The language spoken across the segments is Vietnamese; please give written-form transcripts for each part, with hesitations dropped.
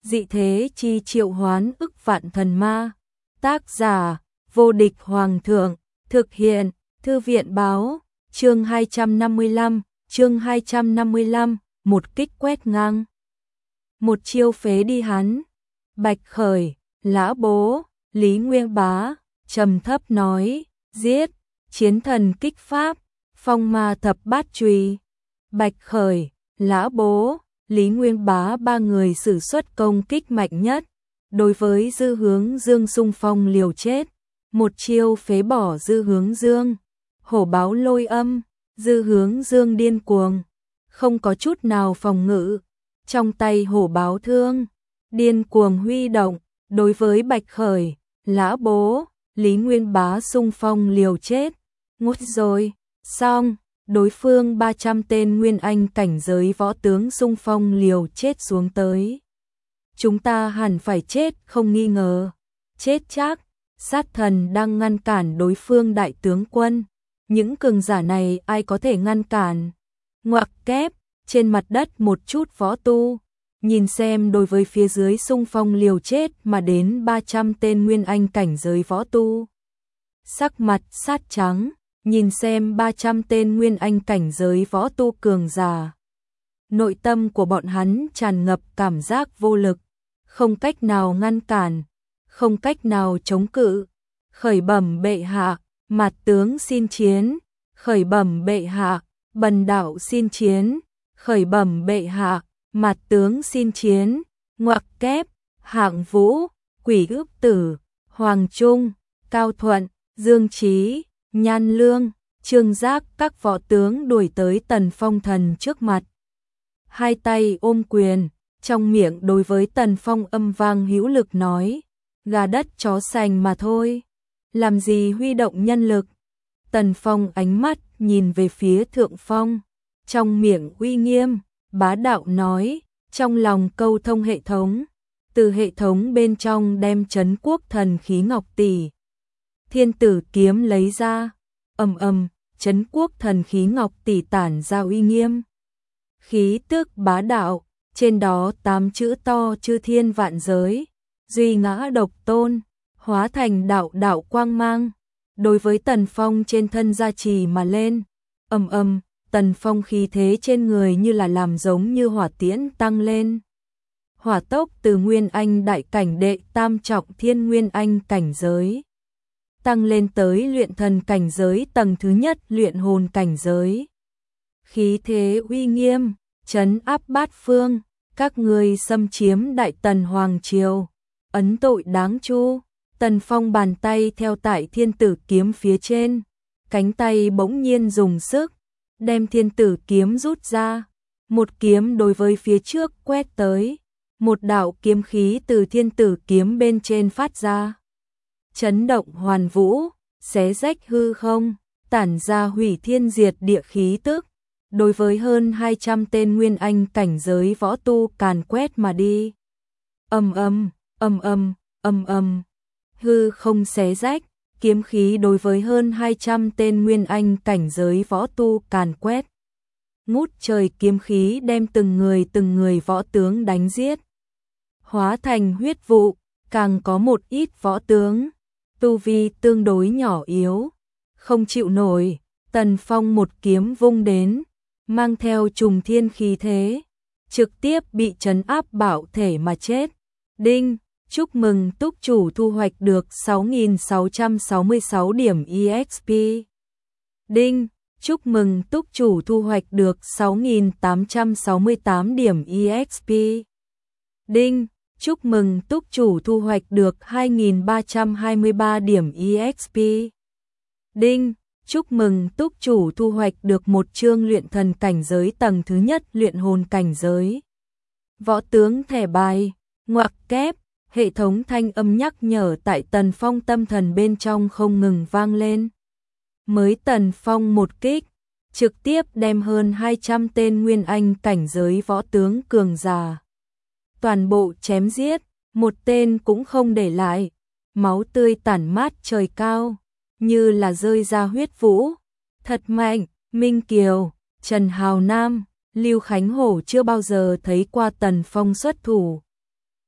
dị thế chi triệu hoán ức vạn thần ma. Tác giả, vô địch hoàng thượng, thực hiện, thư viện báo, chương 255, một kích quét ngang. Một chiêu phế đi hắn. Bạch Khởi, Lã Bố, Lý Nguyên Bá, trầm thấp nói, giết, chiến thần kích pháp, phong ma thập bát chùy. Bạch Khởi, Lã Bố, Lý Nguyên Bá ba người sử xuất công kích mạnh nhất, đối với Dư Hướng Dương xung phong liều chết, một chiêu phế bỏ Dư Hướng Dương. Hổ báo lôi âm, Dư Hướng Dương điên cuồng, không có chút nào phòng ngự, trong tay hổ báo thương, điên cuồng huy động, đối với Bạch Khởi, Lã Bố, Lý Nguyên Bá xung phong liều chết. Ngút rồi, xong, đối phương 300 tên nguyên anh cảnh giới võ tướng xung phong liều chết xuống tới. Chúng ta hẳn phải chết không nghi ngờ, chết chắc, sát thần đang ngăn cản đối phương đại tướng quân. Những cường giả này ai có thể ngăn cản? Ngoặc kép, trên mặt đất một chút võ tu, nhìn xem đối với phía dưới xung phong liều chết mà đến 300 tên nguyên anh cảnh giới võ tu. Sắc mặt sát trắng, nhìn xem 300 tên nguyên anh cảnh giới võ tu cường giả. Nội tâm của bọn hắn tràn ngập cảm giác vô lực, không cách nào ngăn cản, không cách nào chống cự. Khởi bẩm bệ hạ, Mạt tướng xin chiến. Khởi bẩm bệ hạ, Bần đạo xin chiến. Khởi bẩm bệ hạ, Mạt tướng xin chiến. Ngoặc kép, Hạng Vũ, Quỷ Ước Tử, Hoàng Trung, Cao Thuận, Dương Chí, Nhan Lương, Trương Giác các võ tướng đuổi tới Tần Phong Thần trước mặt. Hai tay ôm quyền, trong miệng đối với Tần Phong âm vang hữu lực nói, gà đất chó sành mà thôi, làm gì huy động nhân lực. Tần Phong ánh mắt nhìn về phía Thượng Phong, trong miệng uy nghiêm, bá đạo nói, trong lòng câu thông hệ thống, từ hệ thống bên trong đem Trấn Quốc thần khí ngọc tỷ Thiên Tử kiếm lấy ra, Trấn Quốc thần khí ngọc tỷ tản ra uy nghiêm, khí tức bá đạo, trên đó 8 chữ to chư thiên vạn giới, duy ngã độc tôn, hóa thành đạo đạo quang mang, đối với Tần Phong trên thân gia trì mà lên. Tần Phong khí thế trên người như là làm giống như hỏa tiễn tăng lên. Hỏa tốc từ nguyên anh đại cảnh đệ tam trọng thiên nguyên anh cảnh giới, tăng lên tới luyện thần cảnh giới tầng thứ nhất luyện hồn cảnh giới. Khí thế uy nghiêm, trấn áp bát phương, các ngươi xâm chiếm Đại Tần Hoàng Triều, ấn tội đáng chu. Tần Phong bàn tay theo tại Thiên Tử kiếm phía trên, cánh tay bỗng nhiên dùng sức, đem Thiên Tử kiếm rút ra, một kiếm đối với phía trước quét tới, một đạo kiếm khí từ Thiên Tử kiếm bên trên phát ra, chấn động hoàn vũ, xé rách hư không, tản ra hủy thiên diệt địa khí tức, đối với hơn 200 tên nguyên anh cảnh giới võ tu càn quét mà đi. Hư không xé rách, kiếm khí đối với hơn 200 tên nguyên anh cảnh giới võ tu càn quét. Ngút trời kiếm khí đem từng người võ tướng đánh giết, hóa thành huyết vụ, càng có một ít võ tướng tu vi tương đối nhỏ yếu, không chịu nổi. Tần Phong một kiếm vung đến, mang theo trùng thiên khí thế, trực tiếp bị trấn áp bạo thể mà chết. Đinh, chúc mừng túc chủ thu hoạch được 6.666 điểm EXP. Đinh, chúc mừng túc chủ thu hoạch được 6.868 điểm EXP. Đinh, chúc mừng túc chủ thu hoạch được 2.323 điểm EXP. Đinh, chúc mừng túc chủ thu hoạch được một chương luyện thần cảnh giới tầng thứ nhất luyện hồn cảnh giới. Võ tướng thẻ bài, ngoặc kép, hệ thống thanh âm nhắc nhở tại Tần Phong tâm thần bên trong không ngừng vang lên. Mới Tần Phong một kích, trực tiếp đem hơn 200 tên nguyên anh cảnh giới võ tướng cường giả toàn bộ chém giết, một tên cũng không để lại, máu tươi tản mát trời cao, như là rơi ra huyết vũ. Thật mạnh, Minh Kiều, Trần Hào Nam, Lưu Khánh Hổ chưa bao giờ thấy qua Tần Phong xuất thủ.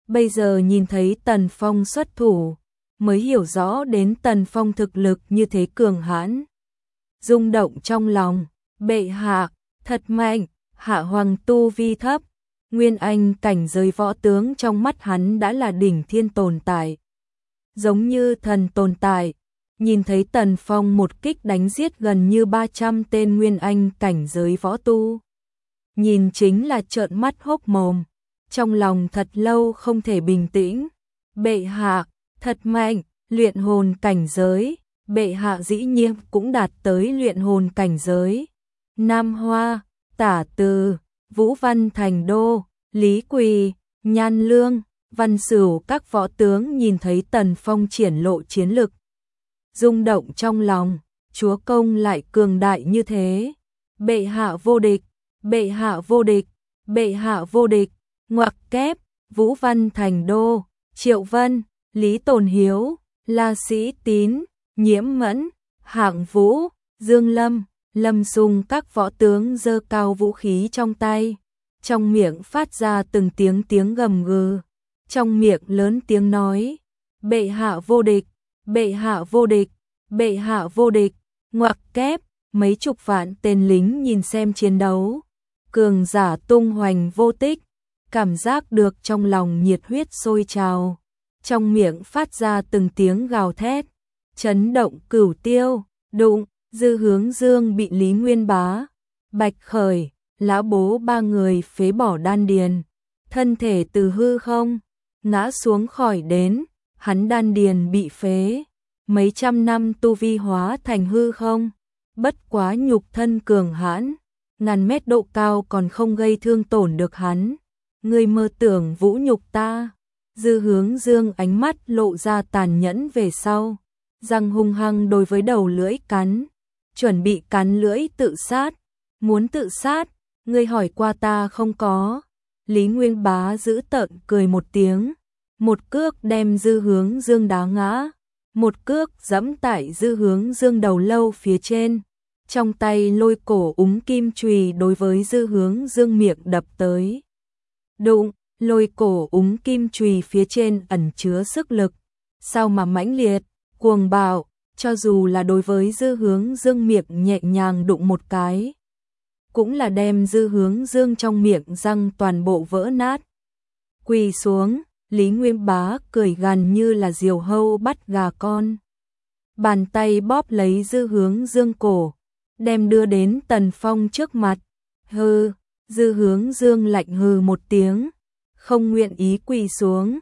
Bây giờ nhìn thấy Tần Phong xuất thủ, mới hiểu rõ đến Tần Phong thực lực như thế cường hãn. Rung động trong lòng, bệ hạ, thật mạnh, hạ hoàng tu vi thấp. Nguyên Anh cảnh giới võ tướng trong mắt hắn đã là đỉnh thiên tồn tại. Giống như thần tồn tại, nhìn thấy Tần Phong một kích đánh giết gần như 300 tên Nguyên Anh cảnh giới võ tu. Nhìn chính là trợn mắt hốc mồm, trong lòng thật lâu không thể bình tĩnh. Bệ hạ, thật mạnh, luyện hồn cảnh giới, bệ hạ dĩ nhiên cũng đạt tới luyện hồn cảnh giới. Nam Hoa, Tả Từ, Vũ Văn Thành Đô, Lý Quỳ, Nhan Lương, Văn Sửu các võ tướng nhìn thấy Tần Phong triển lộ chiến lực. Rung động trong lòng, chúa công lại cường đại như thế. Bệ hạ vô địch, bệ hạ vô địch, bệ hạ vô địch, ngoặc kép, Vũ Văn Thành Đô, Triệu Vân, Lý Tồn Hiếu, La Sĩ Tín, Nhiễm Mẫn, Hạng Vũ, Dương Lâm, Lâm Sung các võ tướng giơ cao vũ khí trong tay, trong miệng phát ra từng tiếng gầm gừ, trong miệng lớn tiếng nói: "Bệ hạ vô địch, bệ hạ vô địch, bệ hạ vô địch." Ngoặc kép, mấy chục vạn tên lính nhìn xem chiến đấu, cường giả tung hoành vô tích, cảm giác được trong lòng nhiệt huyết sôi trào, trong miệng phát ra từng tiếng gào thét, chấn động cửu tiêu. Đụng, Dư Hướng Dương bị Lý Nguyên Bá, Bạch Khởi, Lã Bố ba người phế bỏ đan điền, thân thể từ hư không ngã xuống khỏi đến, hắn đan điền bị phế, mấy trăm năm tu vi hóa thành hư không, bất quá nhục thân cường hãn, ngàn mét độ cao còn không gây thương tổn được hắn. Ngươi mơ tưởng vũ nhục ta. Dư Hướng Dương ánh mắt lộ ra tàn nhẫn về sau, răng hung hăng đối với đầu lưỡi cắn, chuẩn bị cắn lưỡi tự sát. Muốn tự sát, ngươi hỏi qua ta không có. Lý Nguyên Bá giữ tợn cười một tiếng, một cước đem Dư Hướng Dương đá ngã, một cước giẫm tại Dư Hướng Dương đầu lâu phía trên, trong tay lôi cổ úng kim chùy đối với Dư Hướng Dương miệng đập tới. Đụng, lôi cổ úng kim chùy phía trên ẩn chứa sức lực, sao mà mãnh liệt, cuồng bạo, cho dù là đối với Dư Hướng Dương miệng nhẹ nhàng đụng một cái, cũng là đem Dư Hướng Dương trong miệng răng toàn bộ vỡ nát. Quỳ xuống, Lý Nguyên Bá cười gằn như là diều hâu bắt gà con. Bàn tay bóp lấy Dư Hướng Dương cổ, đem đưa đến Tần Phong trước mặt. Hừ, Dư Hướng Dương lạnh hừ một tiếng, không nguyện ý quỳ xuống.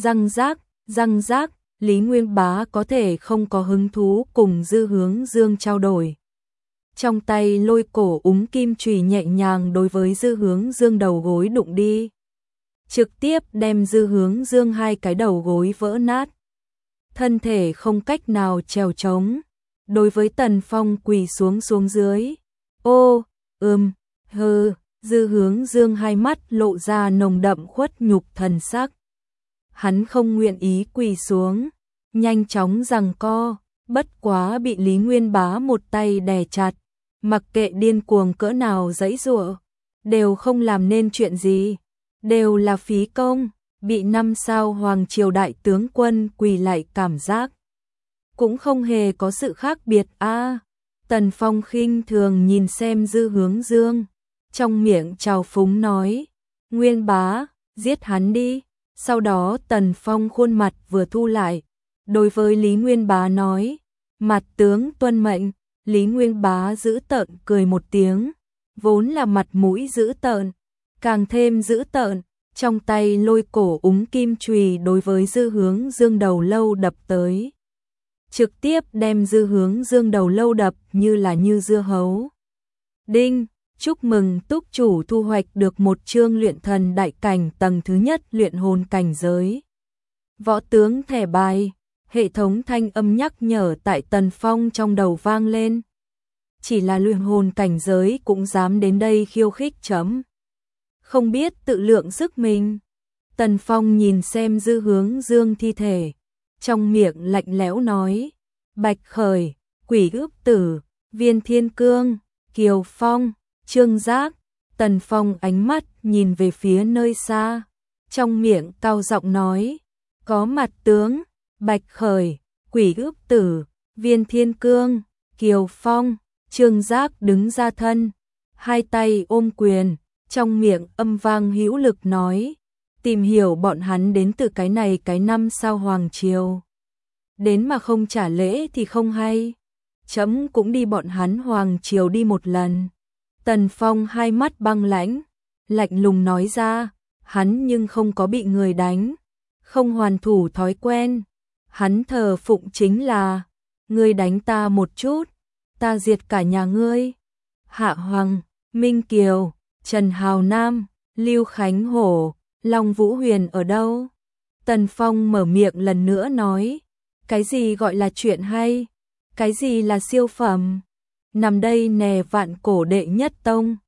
Răng rác, Lý Nguyên Bá có thể không có hứng thú cùng Dư Hướng Dương trao đổi. Trong tay lôi cổ úng kim chùy nhẹ nhàng đối với Dư Hướng Dương đầu gối đụng đi, trực tiếp đem Dư Hướng Dương hai cái đầu gối vỡ nát. Thân thể không cách nào trèo trống, đối với Tần Phong quỳ xuống dưới. Ô, hừ, Dư Hướng Dương hai mắt lộ ra nồng đậm khuất nhục thần sắc. Hắn không nguyện ý quỳ xuống, nhanh chóng giằng co, bất quá bị Lý Nguyên Bá một tay đè chặt, mặc kệ điên cuồng cỡ nào giãy giụa, đều không làm nên chuyện gì, đều là phí công, bị 5 sao hoàng triều đại tướng quân quỳ lại cảm giác cũng không hề có sự khác biệt a. Tần Phong khinh thường nhìn xem Dư Hướng Dương, trong miệng trào phúng nói: "Nguyên Bá, giết hắn đi." Sau đó Tần Phong khuôn mặt vừa thu lại, đối với Lý Nguyên Bá nói: "Mặt tướng tuân mệnh." Lý Nguyên Bá giữ tợn cười một tiếng, vốn là mặt mũi giữ tợn, càng thêm giữ tợn, trong tay lôi cổ úng kim chùy đối với Dư Hướng Dương đầu lâu đập tới, trực tiếp đem Dư Hướng Dương đầu lâu đập như dưa hấu. Đinh, chúc mừng túc chủ thu hoạch được một chương luyện thần đại cảnh tầng thứ nhất luyện hồn cảnh giới. Võ tướng thẻ bài, hệ thống thanh âm nhắc nhở tại Tần Phong trong đầu vang lên. Chỉ là luyện hồn cảnh giới cũng dám đến đây khiêu khích chấm. Không biết tự lượng sức mình. Tần Phong nhìn xem Dư Hướng Dương thi thể, trong miệng lạnh lẽo nói: Bạch Khởi, Quỷ Ước Tử, Viên Thiên Cương, Kiều Phong, Trương Giác. Tần Phong ánh mắt nhìn về phía nơi xa, trong miệng cao giọng nói, có mặt tướng, Bạch Khởi, Quỷ Ước Tử, Viên Thiên Cương, Kiều Phong, Trương Giác đứng ra thân, hai tay ôm quyền, trong miệng âm vang hữu lực nói, tìm hiểu bọn hắn đến từ cái này cái năm sao hoàng triều. Đến mà không trả lễ thì không hay. Chấm cũng đi bọn hắn hoàng triều đi một lần. Tần Phong hai mắt băng lãnh, lạnh lùng nói ra, hắn nhưng không có bị người đánh, không hoàn thủ thói quen. Hắn thờ phụng chính là, ngươi đánh ta một chút, ta diệt cả nhà ngươi. Hạ Hoàng, Minh Kiều, Trần Hào Nam, Lưu Khánh Hổ, Long Vũ Huyền ở đâu? Tần Phong mở miệng lần nữa nói, cái gì gọi là chuyện hay? Cái gì là siêu phẩm? Nằm đây nè vạn cổ đệ nhất tông.